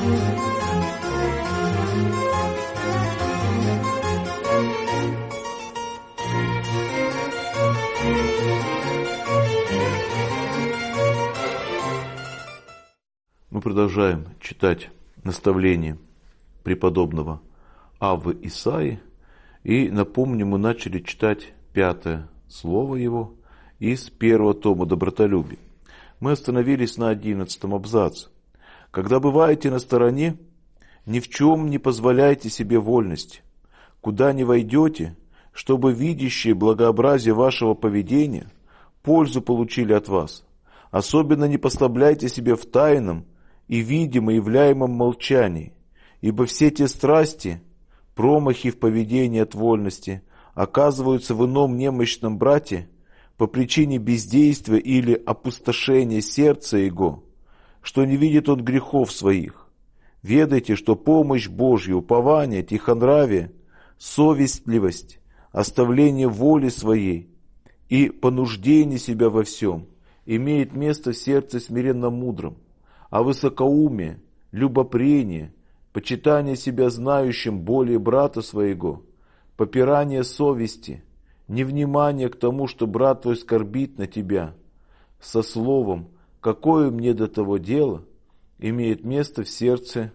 Мы продолжаем читать наставление преподобного Аввы Исаии. И напомню, мы начали читать 5 слово его из 1 тома «Добротолюбие». Мы остановились на 11 абзаце. «Когда бываете на стороне, ни в чем не позволяйте себе вольности. Куда не войдете, чтобы видящие благообразие вашего поведения пользу получили от вас. Особенно не послабляйте себе в тайном и видимо являемом молчании, ибо все те страсти, промахи в поведении от вольности оказываются в ином немощном брате по причине бездействия или опустошения сердца его, что не видит он грехов своих. Ведайте, что помощь Божья, упование, тихонравие, совестливость, оставление воли своей и понуждение себя во всем имеет место в сердце смиренно мудром, а высокоумие, любопрение, почитание себя знающим более брата своего, попирание совести, невнимание к тому, что брат твой скорбит на тебя, со словом «какое мне до того дело», имеет место в сердце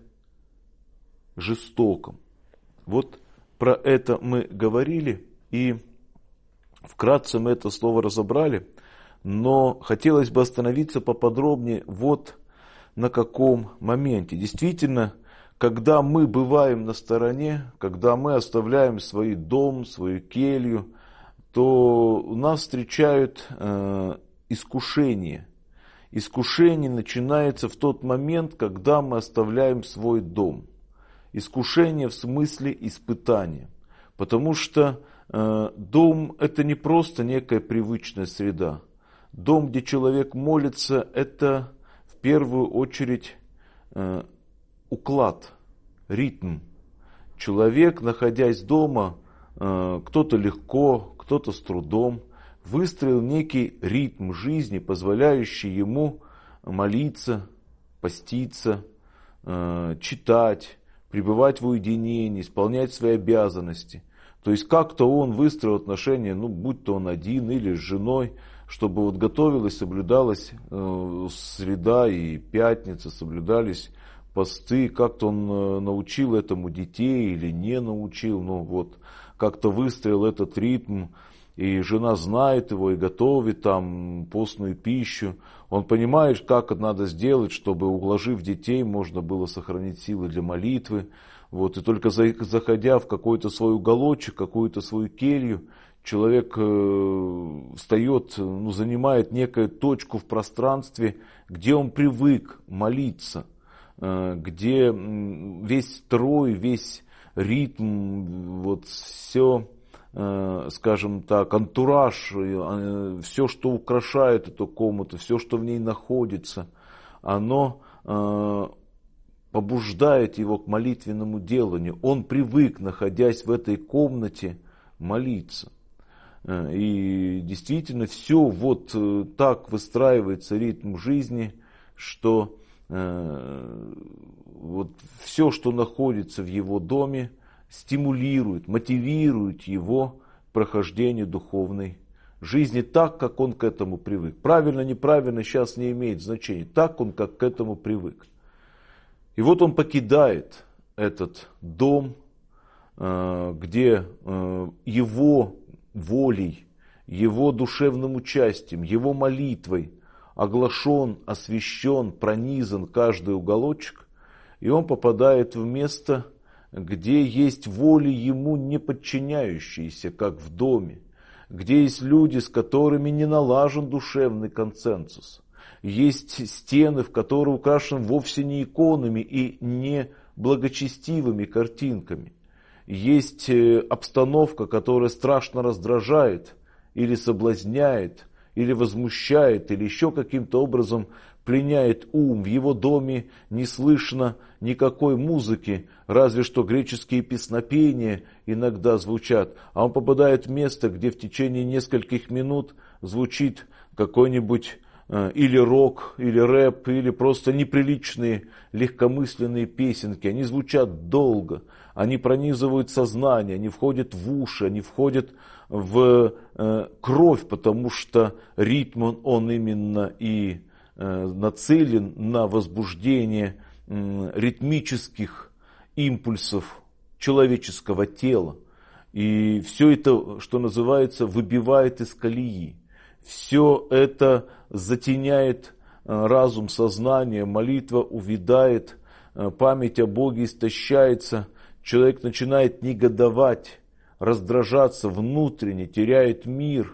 жестоком. Вот про это мы говорили и вкратце мы это слово разобрали, но хотелось бы остановиться поподробнее вот на каком моменте. Действительно, когда мы бываем на стороне, когда мы оставляем свой дом, свою келью, то нас встречают искушения. Искушение начинается в тот момент, когда мы оставляем свой дом. Искушение в смысле испытания. Потому что дом – это не просто некая привычная среда. Дом, где человек молится, это в первую очередь уклад, ритм. Человек, находясь дома, кто-то легко, кто-то с трудом, выстроил некий ритм жизни, позволяющий ему молиться, поститься, читать, пребывать в уединении, исполнять свои обязанности. То есть как-то он выстроил отношения, будь то он один или с женой, чтобы вот готовилась, соблюдалась среда и пятница, соблюдались посты, как-то он научил этому детей или не научил, как-то выстроил этот ритм, и жена знает его и готовит там постную пищу. Он понимает, как это надо сделать, чтобы, уложив детей, можно было сохранить силы для молитвы. И только заходя в какой-то свой уголочек, какую-то свою келью, человек встает, занимает некую точку в пространстве, где он привык молиться, где весь строй, весь ритм, все, скажем так, антураж, все, что украшает эту комнату, все, что в ней находится, оно побуждает его к молитвенному деланию. Он привык, находясь в этой комнате, молиться. И действительно все так выстраивается ритм жизни, что все, что находится в его доме, стимулирует, мотивирует его к прохождению духовной жизни так, как он к этому привык. Правильно, неправильно сейчас не имеет значения. Так он как к этому привык. И вот он покидает этот дом, где его волей, его душевным участием, его молитвой оглашен, освящен, пронизан каждый уголочек, и он попадает в место, где есть воли ему не подчиняющиеся, как в доме, где есть люди, с которыми не налажен душевный консенсус, есть стены, в которые украшены вовсе не иконами и не благочестивыми картинками, есть обстановка, которая страшно раздражает или соблазняет, или возмущает, или еще каким-то образом пленяет ум. В его доме не слышно никакой музыки, разве что греческие песнопения иногда звучат. А он попадает в место, где в течение нескольких минут звучит какой-нибудь или рок, или рэп, или просто неприличные легкомысленные песенки. Они звучат долго, они пронизывают сознание, они входят в уши, они входят в кровь, потому что ритм, он именно и нацелен на возбуждение ритмических импульсов человеческого тела. И все это, что называется, выбивает из колеи. Все это затеняет разум, сознание, молитва увядает, память о Боге истощается, человек начинает негодовать, раздражаться внутренне, теряет мир,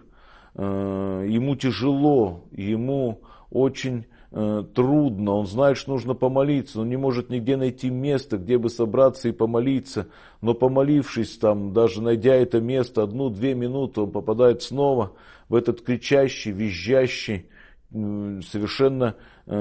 ему тяжело, ему очень трудно, он знает, что нужно помолиться, но не может нигде найти место, где бы собраться и помолиться, но помолившись там, даже найдя это место, 1-2 минуты, он попадает снова в этот кричащий, визжащий, совершенно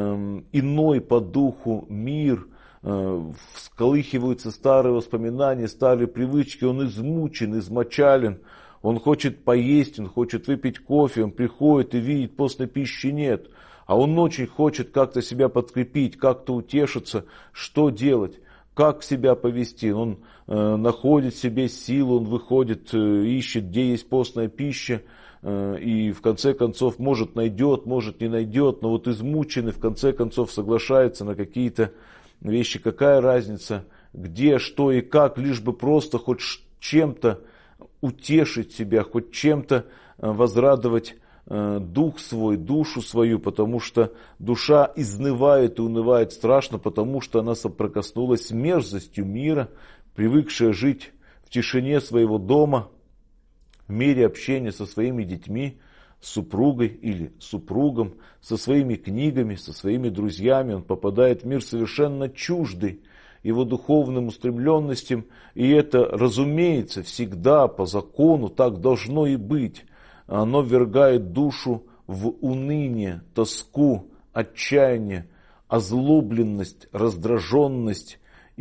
иной по духу мир, всколыхиваются старые воспоминания, старые привычки, он измучен, измочален, он хочет поесть, он хочет выпить кофе, он приходит и видит, постной пищи нет, а он очень хочет как-то себя подкрепить, как-то утешиться, что делать, как себя повести. Он находит в себе силу, он выходит, ищет, где есть постная пища, и в конце концов, может найдет, может не найдет, но вот измученный в конце концов соглашается на какие-то вещи. Какая разница, где, что и как, лишь бы просто хоть чем-то утешить себя, хоть чем-то возрадовать дух свой, душу свою, потому что душа изнывает и унывает страшно, потому что она соприкоснулась с мерзостью мира, привыкшая жить в тишине своего дома, в мире общения со своими детьми, с супругой или супругом, со своими книгами, со своими друзьями. Он попадает в мир совершенно чуждый его духовным устремленностям, и это, разумеется, всегда по закону так должно и быть. Оно ввергает душу в уныние, тоску, отчаяние, озлобленность, раздраженность.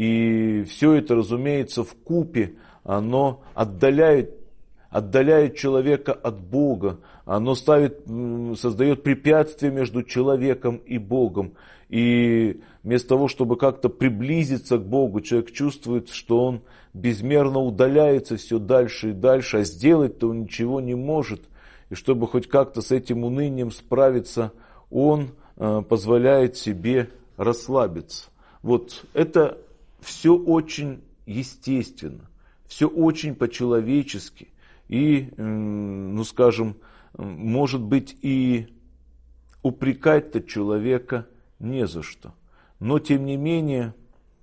И все это, разумеется, вкупе оно отдаляет человека от Бога. Оно создает препятствия между человеком и Богом. И вместо того, чтобы как-то приблизиться к Богу, человек чувствует, что он безмерно удаляется все дальше и дальше, а сделать-то он ничего не может. И чтобы хоть как-то с этим унынием справиться, он позволяет себе расслабиться. Вот это все очень естественно, все очень по-человечески. И, скажем, может быть, и упрекать-то человека не за что. Но, тем не менее,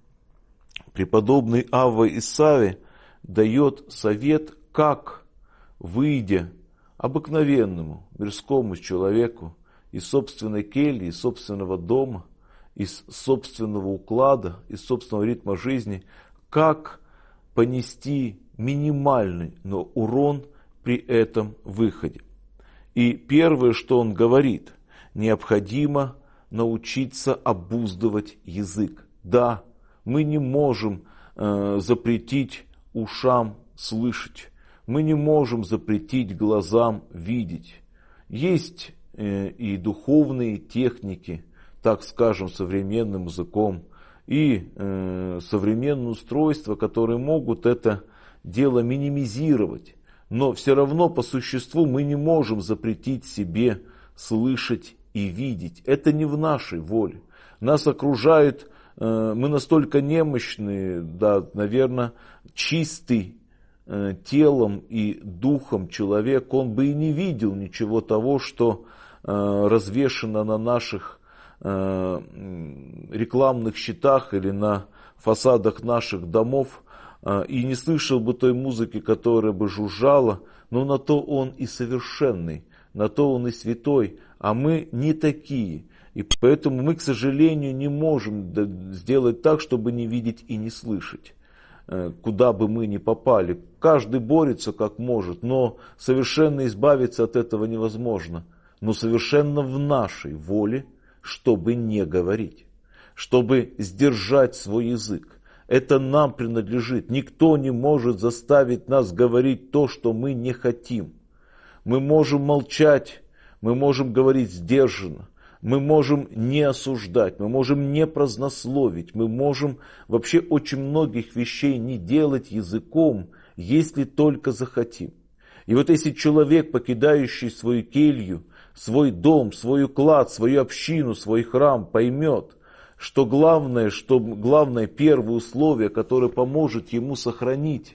преподобный Авва Исаия дает совет, как, выйдя обыкновенному мирскому человеку из собственной кельи, из собственного дома, из собственного уклада, из собственного ритма жизни, как понести минимальный, но урон при этом выходе. И первое, что он говорит, необходимо научиться обуздывать язык. Да, мы не можем запретить ушам слышать, мы не можем запретить глазам видеть. Есть и духовные техники, так скажем, современным языком, и современные устройства, которые могут это дело минимизировать. Но все равно по существу мы не можем запретить себе слышать и видеть. Это не в нашей воле. Нас окружают, мы настолько немощные, да, наверное, чистый телом и духом человек, он бы и не видел ничего того, что развешено на наших рекламных щитах или на фасадах наших домов, и не слышал бы той музыки, которая бы жужжала, но на то он и совершенный, на то он и святой, а мы не такие. И поэтому мы, к сожалению, не можем сделать так, чтобы не видеть и не слышать, куда бы мы ни попали. Каждый борется как может, но совершенно избавиться от этого невозможно. Но совершенно в нашей воле, чтобы не говорить, чтобы сдержать свой язык. Это нам принадлежит. Никто не может заставить нас говорить то, что мы не хотим. Мы можем молчать, мы можем говорить сдержанно, мы можем не осуждать, мы можем не празднословить, мы можем вообще очень многих вещей не делать языком, если только захотим. И вот если человек, покидающий свою келью, свой дом, свой уклад, свою общину, свой храм, поймет, что главное первое условие, которое поможет ему сохранить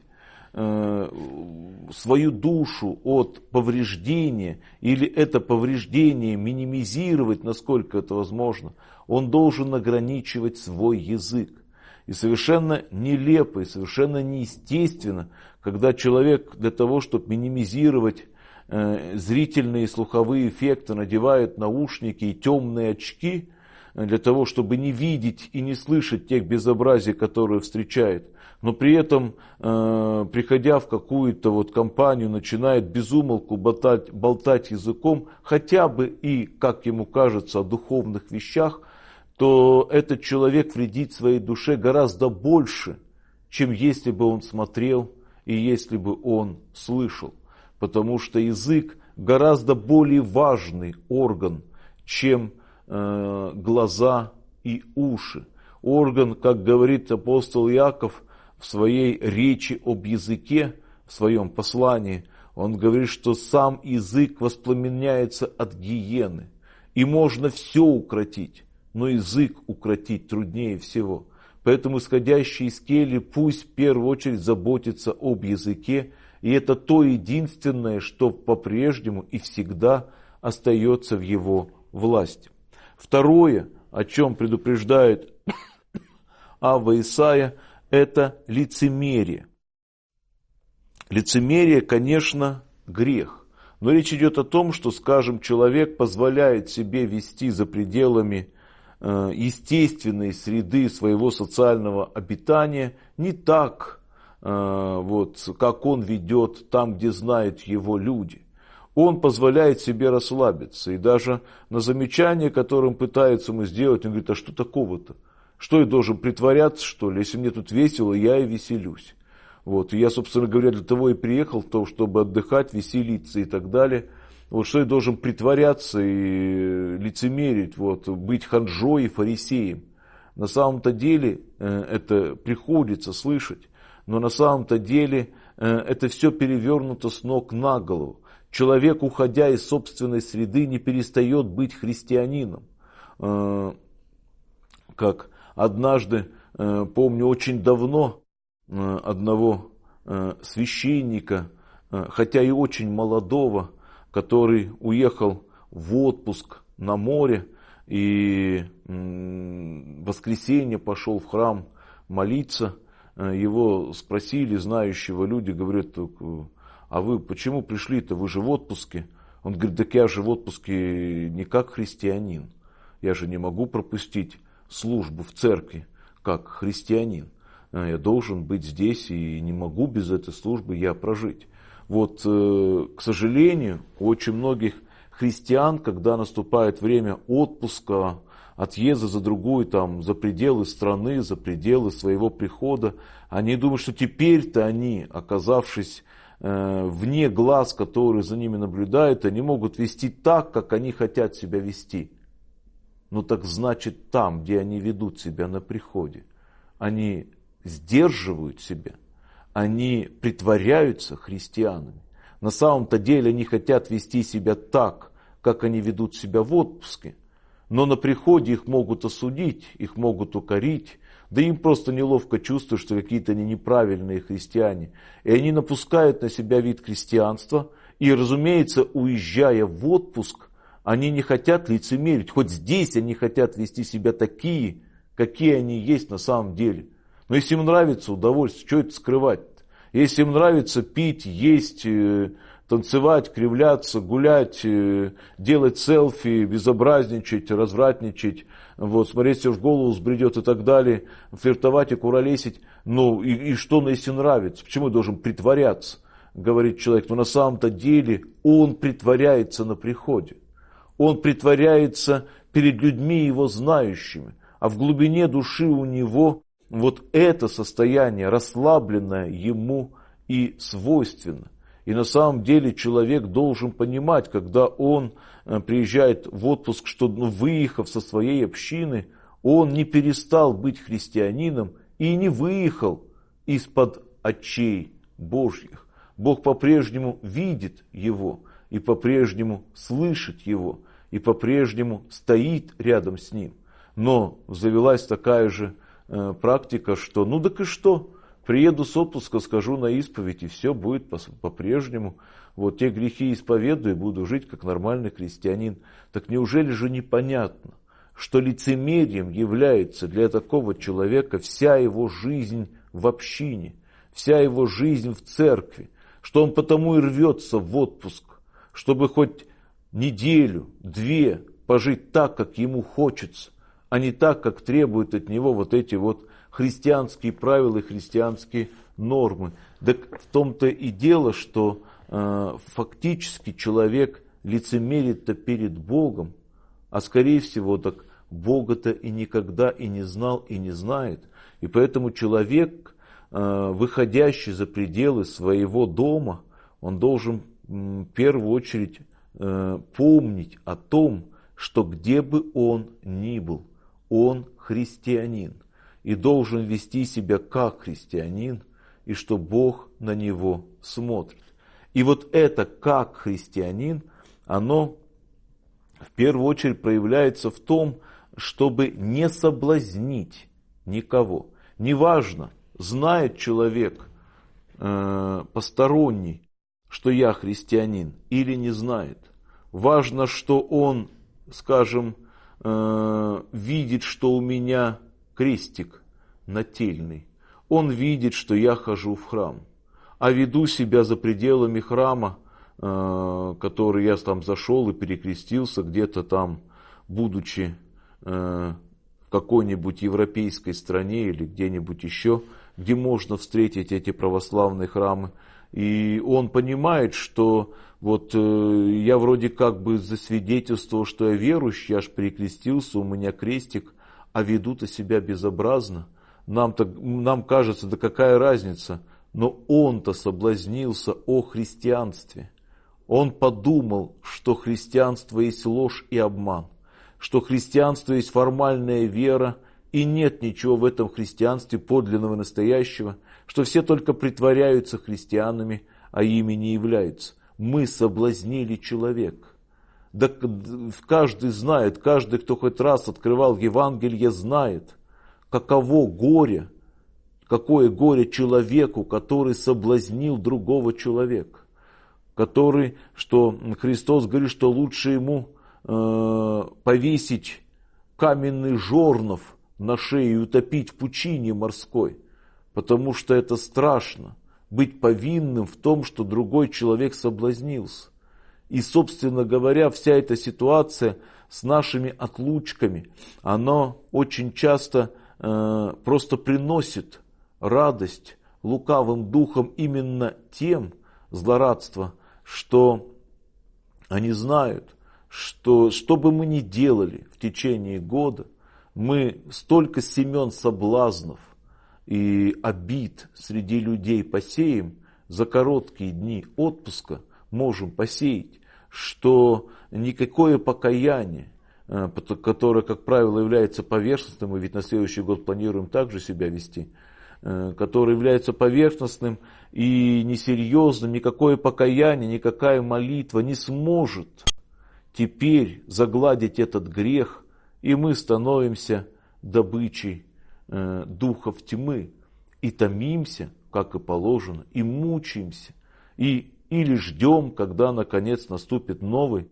свою душу от повреждения, или это повреждение минимизировать, насколько это возможно, он должен ограничивать свой язык. И совершенно нелепо, и совершенно неестественно, когда человек для того, чтобы минимизировать зрительные и слуховые эффекты, надевает наушники и темные очки, для того, чтобы не видеть и не слышать тех безобразий, которые встречает, но при этом, приходя в какую-то компанию, начинает без умолку болтать языком, хотя бы и, как ему кажется, о духовных вещах, то этот человек вредит своей душе гораздо больше, чем если бы он смотрел и если бы он слышал. Потому что язык гораздо более важный орган, чем глаза и уши. Орган, как говорит апостол Иаков в своей речи об языке, в своем послании, он говорит, что сам язык воспламеняется от гиены. И можно все укротить, но язык укротить труднее всего. Поэтому исходящий из кельи пусть в первую очередь заботится об языке, и это то единственное, что по-прежнему и всегда остается в его власти. Второе, о чем предупреждает Авва Исайя, это лицемерие. Лицемерие, конечно, грех. Но речь идет о том, что, скажем, человек позволяет себе вести за пределами естественной среды своего социального обитания не так, как он ведет там, где знают его люди. Он позволяет себе расслабиться. И даже на замечание, которое он пытается ему сделать, он говорит, а что такого-то? Что я должен притворяться, что ли? Если мне тут весело, я и веселюсь. И я, собственно говоря, для того и приехал, чтобы отдыхать, веселиться и так далее. Что я должен притворяться и лицемерить, быть ханжой и фарисеем. На самом-то деле это приходится слышать, но на самом-то деле это все перевернуто с ног на голову. Человек, уходя из собственной среды, не перестает быть христианином. Как однажды, помню, очень давно одного священника, хотя и очень молодого, который уехал в отпуск на море и в воскресенье пошел в храм молиться. Его спросили знающего люди, говорят, а вы почему пришли-то, вы же в отпуске? Он говорит, так я же в отпуске не как христианин, я же не могу пропустить службу в церкви как христианин. Я должен быть здесь и не могу без этой службы я прожить. К сожалению, у очень многих христиан, когда наступает время отпуска, отъезда за другую, за пределы страны, за пределы своего прихода, они думают, что теперь-то они, оказавшись вне глаз, которые за ними наблюдают, они могут вести так, как они хотят себя вести. Так значит, там, где они ведут себя на приходе, они сдерживают себя, они притворяются христианами. На самом-то деле они хотят вести себя так, как они ведут себя в отпуске. Но на приходе их могут осудить, их могут укорить. Да им просто неловко чувствуют, что какие-то они неправильные христиане. И они напускают на себя вид христианства. И, разумеется, уезжая в отпуск, они не хотят лицемерить. Хоть здесь они хотят вести себя такие, какие они есть на самом деле. Но если им нравится удовольствие, что это скрывать? Если им нравится пить, есть, танцевать, кривляться, гулять, делать селфи, безобразничать, развратничать, смотреть, все в голову взбредет и так далее, флиртовать и куролесить, и что, если нравится? Почему я должен притворяться, говорит человек? Но на самом-то деле он притворяется на приходе. Он притворяется перед людьми его знающими, а в глубине души у него это состояние расслабленное ему и свойственно. И на самом деле человек должен понимать, когда он приезжает в отпуск, что выехав со своей общины, он не перестал быть христианином и не выехал из-под очей Божьих. Бог по-прежнему видит его и по-прежнему слышит его и по-прежнему стоит рядом с ним. Но завелась такая же практика, что ну так и что? Приеду с отпуска, скажу на исповедь, и все будет по-прежнему. Вот те грехи исповедую, буду жить как нормальный христианин. Так неужели же непонятно, что лицемерием является для такого человека вся его жизнь в общине, вся его жизнь в церкви, что он потому и рвется в отпуск, чтобы хоть неделю, две пожить так, как ему хочется, а не так, как требуют от него вот эти вот христианские правила и христианские нормы. Так в том-то и дело, что фактически человек лицемерит-то перед Богом, а скорее всего так Бога-то и никогда и не знал, и не знает. И поэтому человек, выходящий за пределы своего дома, он должен в первую очередь помнить о том, что где бы он ни был, он христианин. И должен вести себя как христианин, и что Бог на него смотрит. И вот это как христианин, оно в первую очередь проявляется в том, чтобы не соблазнить никого. Неважно, знает человек посторонний, что я христианин, или не знает. Важно, что он, скажем, видит, что у меня крестик нательный. Он видит, что я хожу в храм, а веду себя за пределами храма, который я там зашел и перекрестился где-то там, будучи в какой-нибудь европейской стране или где-нибудь еще, где можно встретить эти православные храмы. И он понимает, что вот я вроде как бы засвидетельствовал, что я верующий, аж перекрестился, у меня крестик, а ведут-то себя безобразно. Нам кажется, да какая разница, но он-то соблазнился о христианстве. Он подумал, что христианство есть ложь и обман, что христианство есть формальная вера, и нет ничего в этом христианстве подлинного и настоящего, что все только притворяются христианами, а ими не являются. Мы соблазнили человека. Да каждый знает, каждый, кто хоть раз открывал Евангелие, знает, каково горе, какое горе человеку, который соблазнил другого человека. Который, что Христос говорит, что лучше ему повесить каменный жорнов на шею и утопить в пучине морской, потому что это страшно, быть повинным в том, что другой человек соблазнился. И, собственно говоря, вся эта ситуация с нашими отлучками, она очень часто просто приносит радость лукавым духом именно тем, злорадство, что они знают, что бы мы ни делали в течение года, мы столько семен соблазнов и обид среди людей посеем, за короткие дни отпуска можем посеять, что никакое покаяние, которое, как правило, является поверхностным, мы ведь на следующий год планируем также себя вести, которое является поверхностным и несерьезным, никакое покаяние, никакая молитва не сможет теперь загладить этот грех, и мы становимся добычей духов тьмы и томимся, как и положено, и мучаемся, или ждем, когда наконец наступит новый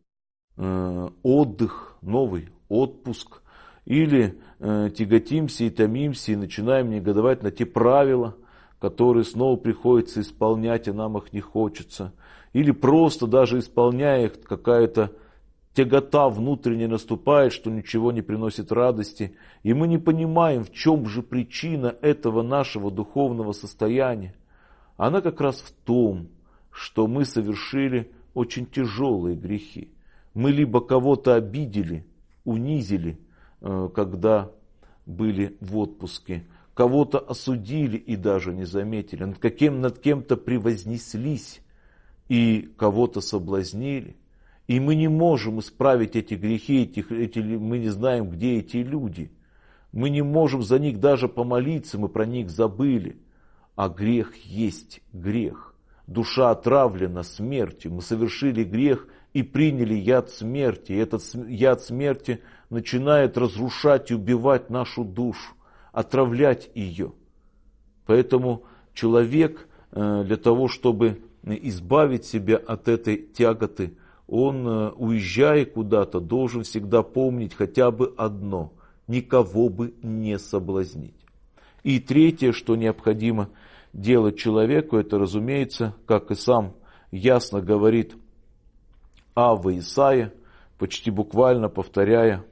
отдых, новый отпуск, или тяготимся и томимся и начинаем негодовать на те правила, которые снова приходится исполнять, и нам их не хочется, или просто даже исполняя их, какая-то тягота внутренне наступает, что ничего не приносит радости, и мы не понимаем, в чем же причина этого нашего духовного состояния. Она как раз в том, что мы совершили очень тяжелые грехи. Мы либо кого-то обидели, унизили, когда были в отпуске, кого-то осудили и даже не заметили, над кем-то превознеслись и кого-то соблазнили. И мы не можем исправить эти грехи, мы не знаем, где эти люди. Мы не можем за них даже помолиться, мы про них забыли. А грех есть грех. Душа отравлена смертью. Мы совершили грех и приняли яд смерти. И этот яд смерти начинает разрушать и убивать нашу душу, отравлять ее. Поэтому человек для того, чтобы избавить себя от этой тяготы, он, уезжая куда-то, должен всегда помнить хотя бы одно: никого бы не соблазнить. И третье, что необходимо делать человеку, это, разумеется, как и сам ясно говорит Авва Исаия, почти буквально повторяя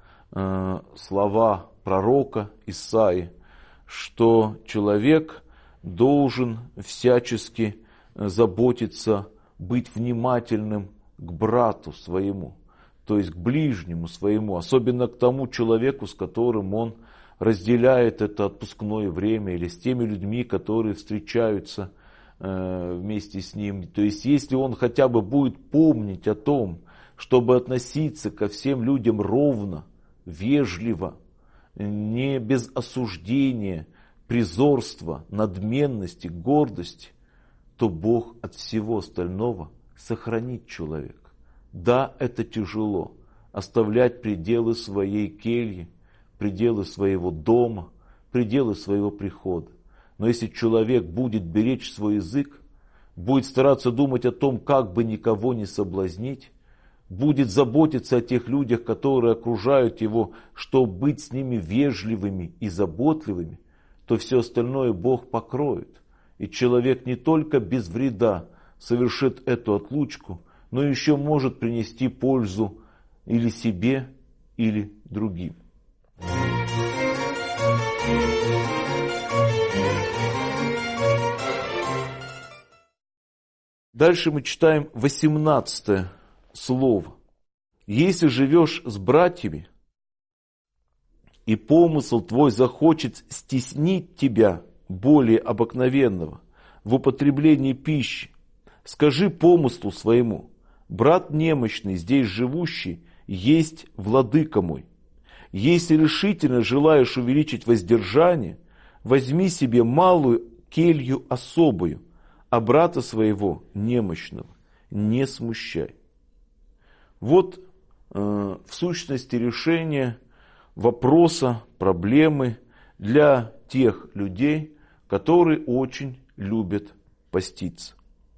слова пророка Исаии, что человек должен всячески заботиться, быть внимательным к брату своему, то есть к ближнему своему, особенно к тому человеку, с которым он разделяет это отпускное время, или с теми людьми, которые встречаются вместе с ним. То есть если он хотя бы будет помнить о том, чтобы относиться ко всем людям ровно, вежливо, не без осуждения, призорства, надменности, гордости, то Бог от всего остального сохранит человека. Да, это тяжело, оставлять пределы своей кельи, пределы своего дома, пределы своего прихода. Но если человек будет беречь свой язык, будет стараться думать о том, как бы никого не соблазнить, будет заботиться о тех людях, которые окружают его, чтобы быть с ними вежливыми и заботливыми, то все остальное Бог покроет. И человек не только без вреда совершит эту отлучку, но еще может принести пользу или себе, или другим. Дальше мы читаем 18 слово. «Если живешь с братьями, и помысл твой захочет стеснить тебя более обыкновенного в употреблении пищи, скажи помыслу своему: брат немощный, здесь живущий, есть владыка мой. Если решительно желаешь увеличить воздержание, возьми себе малую келью особую, а брата своего немощного не смущай». Вот в сущности решение вопроса, проблемы для тех людей, которые очень любят поститься.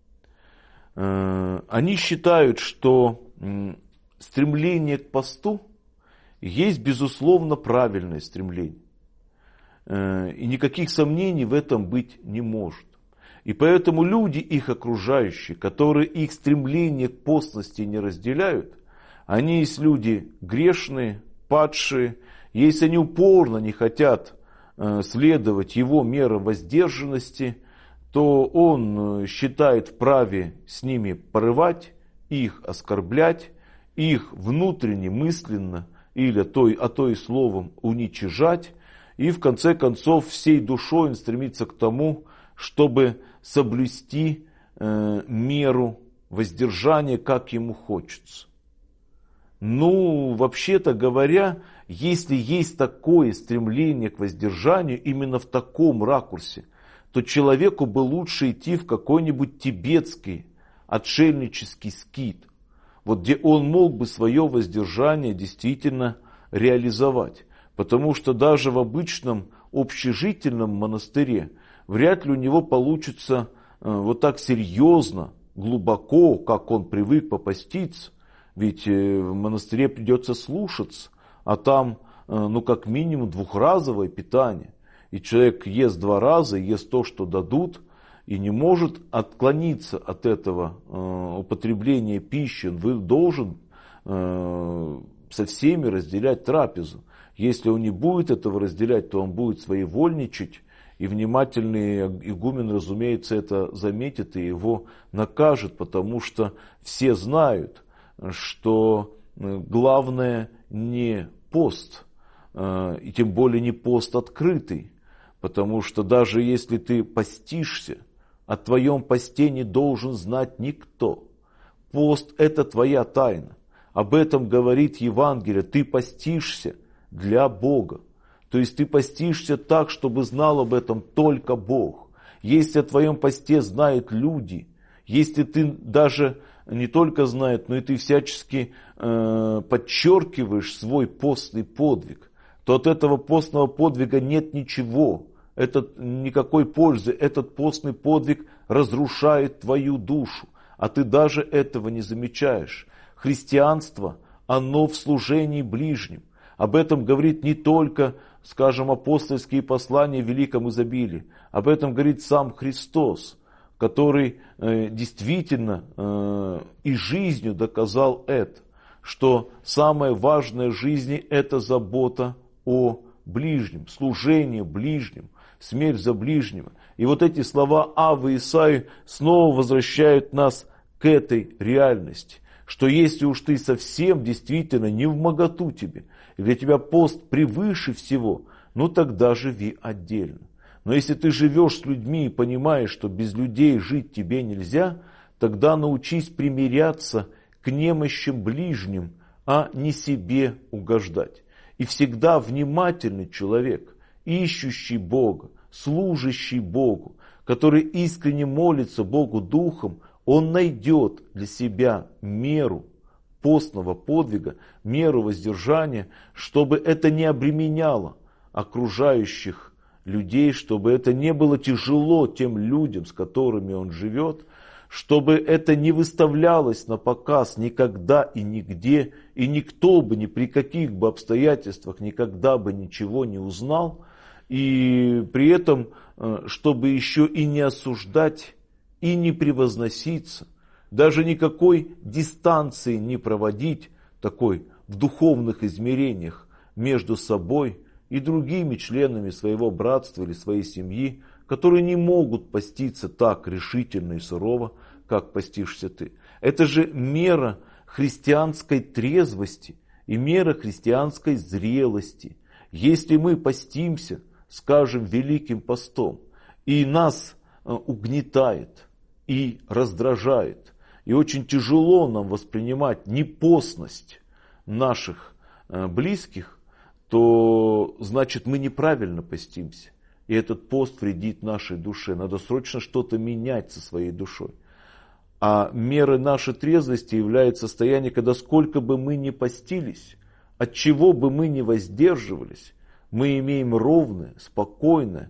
Они считают, что стремление к посту есть, безусловно, правильное стремление. И никаких сомнений в этом быть не может. И поэтому люди, их окружающие, которые их стремление к постности не разделяют, они есть люди грешные, падшие. Если они упорно не хотят следовать его мерам воздержанности, то он считает вправе с ними порывать, их оскорблять, их внутренне, мысленно или а то и словом уничижать. И в конце концов всей душой он стремится к тому, чтобы соблюсти меру воздержания, как ему хочется. Ну, вообще-то говоря, если есть такое стремление к воздержанию именно в таком ракурсе, то человеку бы лучше идти в какой-нибудь тибетский отшельнический скит, вот где он мог бы свое воздержание действительно реализовать. Потому что даже в обычном общежительном монастыре вряд ли у него получится вот так серьезно, глубоко, как он привык попаститься. Ведь в монастыре придется слушаться, а там, ну, как минимум двухразовое питание. И человек ест 2 раза, ест то, что дадут, и не может отклониться от этого употребления пищи. Он должен со всеми разделять трапезу. Если он не будет этого разделять, то он будет своевольничать, и внимательный игумен, разумеется, это заметит и его накажет, потому что все знают, что главное не пост, и тем более не пост открытый, потому что даже если ты постишься, о твоем посте не должен знать никто. Пост – это твоя тайна. Об этом говорит Евангелие. Ты постишься для Бога. То есть ты постишься так, чтобы знал об этом только Бог. Если о твоем посте знают люди, если ты даже не только знает, но и ты всячески подчеркиваешь свой постный подвиг, то от этого постного подвига нет ничего, никакой пользы. Этот постный подвиг разрушает твою душу, а ты даже этого не замечаешь. Христианство, оно в служении ближним. Об этом говорит не только, скажем, апостольские послания в великом изобилии. Об этом говорит сам Христос, который действительно и жизнью доказал это, что самое важное в жизни – это забота о ближнем, служение ближним, смерть за ближнего. И вот эти слова Аввы Исаии снова возвращают нас к этой реальности, что если уж ты совсем действительно не вмоготу тебе, и для тебя пост превыше всего, ну тогда живи отдельно. Но если ты живешь с людьми и понимаешь, что без людей жить тебе нельзя, тогда научись примиряться к немощам ближним, а не себе угождать. И всегда внимательный человек, ищущий Бога, служащий Богу, который искренне молится Богу Духом, он найдет для себя меру постного подвига, меру воздержания, чтобы это не обременяло окружающих людей, чтобы это не было тяжело тем людям, с которыми он живет, чтобы это не выставлялось на показ никогда и нигде, и никто бы ни при каких бы обстоятельствах никогда бы ничего не узнал, и при этом, чтобы еще и не осуждать, и не превозноситься, даже никакой дистанции не проводить, такой в духовных измерениях между собой и другими членами своего братства или своей семьи, которые не могут поститься так решительно и сурово, как постишься ты. Это же мера христианской трезвости и мера христианской зрелости. Если мы постимся, скажем, великим постом, и нас угнетает и раздражает, и очень тяжело нам воспринимать непостность наших близких, то значит мы неправильно постимся. И этот пост вредит нашей душе. Надо срочно что-то менять со своей душой. А мерой нашей трезвости является состояние, когда сколько бы мы ни постились, от чего бы мы ни воздерживались, мы имеем ровное, спокойное,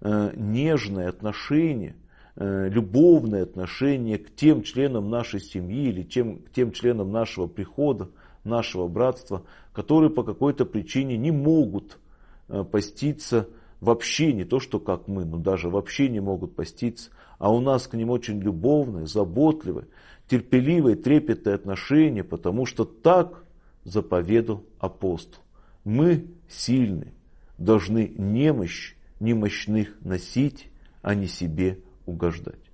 нежное отношение, любовное отношение к тем членам нашей семьи или к тем членам нашего прихода, нашего братства, которые по какой-то причине не могут поститься вообще, не то что как мы, но даже вообще не могут поститься, а у нас к ним очень любовное, заботливое, терпеливое, трепетное отношение, потому что так заповедал апостол. Мы сильны, должны немощь немощных носить, а не себе угождать.